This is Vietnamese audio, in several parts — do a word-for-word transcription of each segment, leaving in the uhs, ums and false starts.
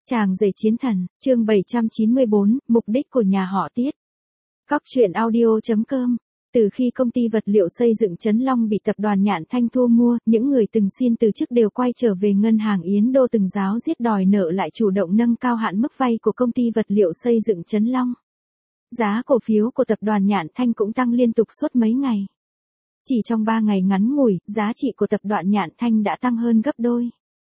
Chàng rể chiến thần, chương bảy trăm chín mươi bốn, mục đích của nhà họ Tiết. Cóc truyện audio chấm com. Từ khi công ty vật liệu xây dựng Trấn Long bị tập đoàn Nhạn Thanh thu mua, những người từng xin từ chức đều quay trở về ngân hàng Yến Đô từng giáo giết đòi nợ lại chủ động nâng cao hạn mức vay của công ty vật liệu xây dựng Trấn Long. Giá cổ phiếu của tập đoàn Nhạn Thanh cũng tăng liên tục suốt mấy ngày. Chỉ trong ba ngày ngắn ngủi, giá trị của tập đoàn Nhạn Thanh đã tăng hơn gấp đôi.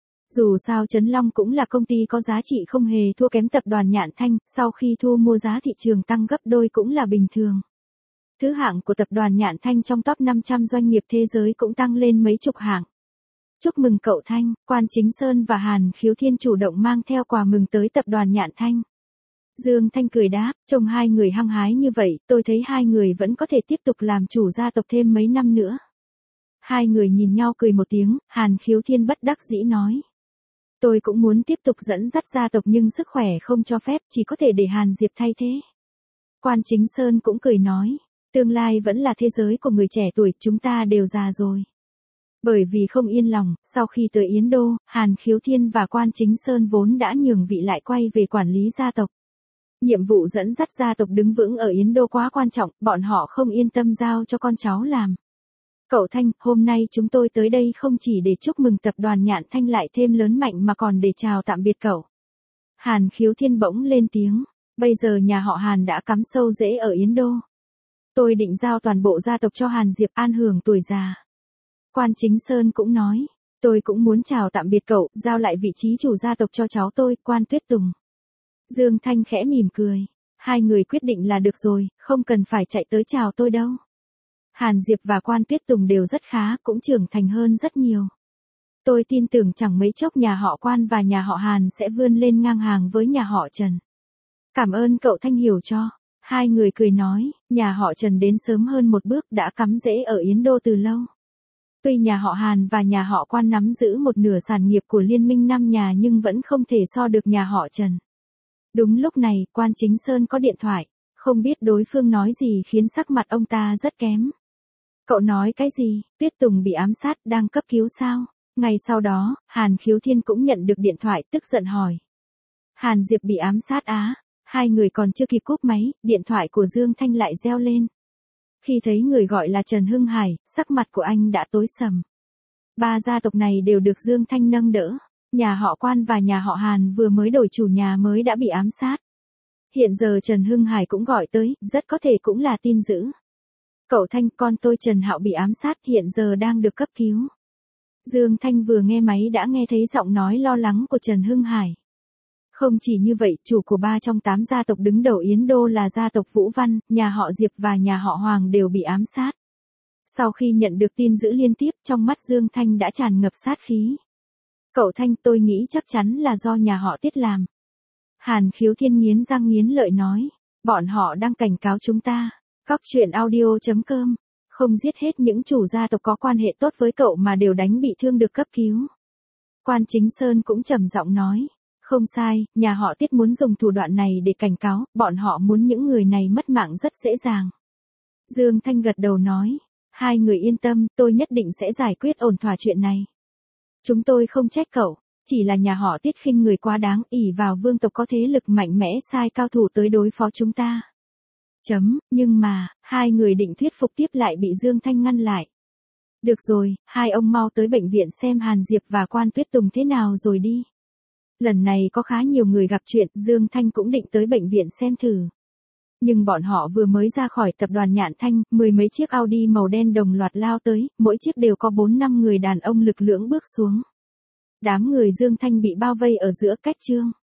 Dù sao Trấn Long cũng là công ty có giá trị không hề thua kém tập đoàn Nhạn Thanh, sau khi thu mua giá thị trường tăng gấp đôi cũng là bình thường. Thứ hạng của tập đoàn Nhạn Thanh trong top năm trăm doanh nghiệp thế giới cũng tăng lên mấy chục hạng. Chúc mừng cậu Thanh, Quan Chính Sơn và Hàn Khiếu Thiên chủ động mang theo quà mừng tới tập đoàn Nhạn Thanh. Dương Thanh cười đáp, trông hai người hăng hái như vậy, tôi thấy hai người vẫn có thể tiếp tục làm chủ gia tộc thêm mấy năm nữa. Hai người nhìn nhau cười một tiếng, Hàn Khiếu Thiên bất đắc dĩ nói. Tôi cũng muốn tiếp tục dẫn dắt gia tộc nhưng sức khỏe không cho phép, chỉ có thể để Hàn Diệp thay thế. Quan Chính Sơn cũng cười nói, tương lai vẫn là thế giới của người trẻ tuổi, chúng ta đều già rồi. Bởi vì không yên lòng, sau khi tới Yến Đô, Hàn Khiếu Thiên và Quan Chính Sơn vốn đã nhường vị lại quay về quản lý gia tộc. Nhiệm vụ dẫn dắt gia tộc đứng vững ở Yến Đô quá quan trọng, bọn họ không yên tâm giao cho con cháu làm. Cậu Thanh, hôm nay chúng tôi tới đây không chỉ để chúc mừng tập đoàn Nhạn Thanh lại thêm lớn mạnh mà còn để chào tạm biệt cậu. Hàn Khiếu Thiên bỗng lên tiếng, bây giờ nhà họ Hàn đã cắm sâu rễ ở Yến Đô. Tôi định giao toàn bộ gia tộc cho Hàn Diệp an hưởng tuổi già. Quan Chính Sơn cũng nói, tôi cũng muốn chào tạm biệt cậu, giao lại vị trí chủ gia tộc cho cháu tôi, Quan Tuyết Tùng. Dương Thanh khẽ mỉm cười, hai người quyết định là được rồi, không cần phải chạy tới chào tôi đâu. Hàn Diệp và Quan Tuyết Tùng đều rất khá, cũng trưởng thành hơn rất nhiều. Tôi tin tưởng chẳng mấy chốc nhà họ Quan và nhà họ Hàn sẽ vươn lên ngang hàng với nhà họ Trần. Cảm ơn cậu Thanh hiểu cho. Hai người cười nói, nhà họ Trần đến sớm hơn một bước đã cắm rễ ở Yến Đô từ lâu. Tuy nhà họ Hàn và nhà họ Quan nắm giữ một nửa sản nghiệp của liên minh năm nhà nhưng vẫn không thể so được nhà họ Trần. Đúng lúc này, Quan Chính Sơn có điện thoại, không biết đối phương nói gì khiến sắc mặt ông ta rất kém. Cậu nói cái gì, Tuyết Tùng bị ám sát đang cấp cứu sao? Ngày sau đó, Hàn Khiếu Thiên cũng nhận được điện thoại tức giận hỏi. Hàn Diệp bị ám sát á, hai người còn chưa kịp cúp máy, điện thoại của Dương Thanh lại reo lên. Khi thấy người gọi là Trần Hưng Hải, sắc mặt của anh đã tối sầm. Ba gia tộc này đều được Dương Thanh nâng đỡ. Nhà họ Quan và nhà họ Hàn vừa mới đổi chủ nhà mới đã bị ám sát. Hiện giờ Trần Hưng Hải cũng gọi tới, rất có thể cũng là tin dữ. Cậu Thanh, con tôi Trần Hạo bị ám sát, hiện giờ đang được cấp cứu. Dương Thanh vừa nghe máy đã nghe thấy giọng nói lo lắng của Trần Hưng Hải. Không chỉ như vậy, chủ của ba trong tám gia tộc đứng đầu Yến Đô là gia tộc Vũ Văn, nhà họ Diệp và nhà họ Hoàng đều bị ám sát. Sau khi nhận được tin dữ liên tiếp, trong mắt Dương Thanh đã tràn ngập sát khí. Cậu Thanh, tôi nghĩ chắc chắn là do nhà họ Tiết làm. Hàn Khiếu Thiên nghiến răng nghiến lợi nói, bọn họ đang cảnh cáo chúng ta. Cóc truyện audio chấm com, không giết hết những chủ gia tộc có quan hệ tốt với cậu mà đều đánh bị thương được cấp cứu. Quan Chính Sơn cũng trầm giọng nói, không sai, nhà họ Tiết muốn dùng thủ đoạn này để cảnh cáo, bọn họ muốn những người này mất mạng rất dễ dàng. Dương Thanh gật đầu nói, hai người yên tâm, tôi nhất định sẽ giải quyết ổn thỏa chuyện này. Chúng tôi không trách cậu, chỉ là nhà họ Tiết khinh người quá đáng, ỷ vào vương tộc có thế lực mạnh mẽ sai cao thủ tới đối phó chúng ta. Chấm, nhưng mà, hai người định thuyết phục tiếp lại bị Dương Thanh ngăn lại. Được rồi, hai ông mau tới bệnh viện xem Hàn Diệp và Quan Tuyết Tùng thế nào rồi đi. Lần này có khá nhiều người gặp chuyện, Dương Thanh cũng định tới bệnh viện xem thử. Nhưng bọn họ vừa mới ra khỏi tập đoàn Nhạn Thanh, mười mấy chiếc Audi màu đen đồng loạt lao tới, mỗi chiếc đều có bốn năm người đàn ông lực lưỡng bước xuống. Đám người Dương Thanh bị bao vây ở giữa cách trương.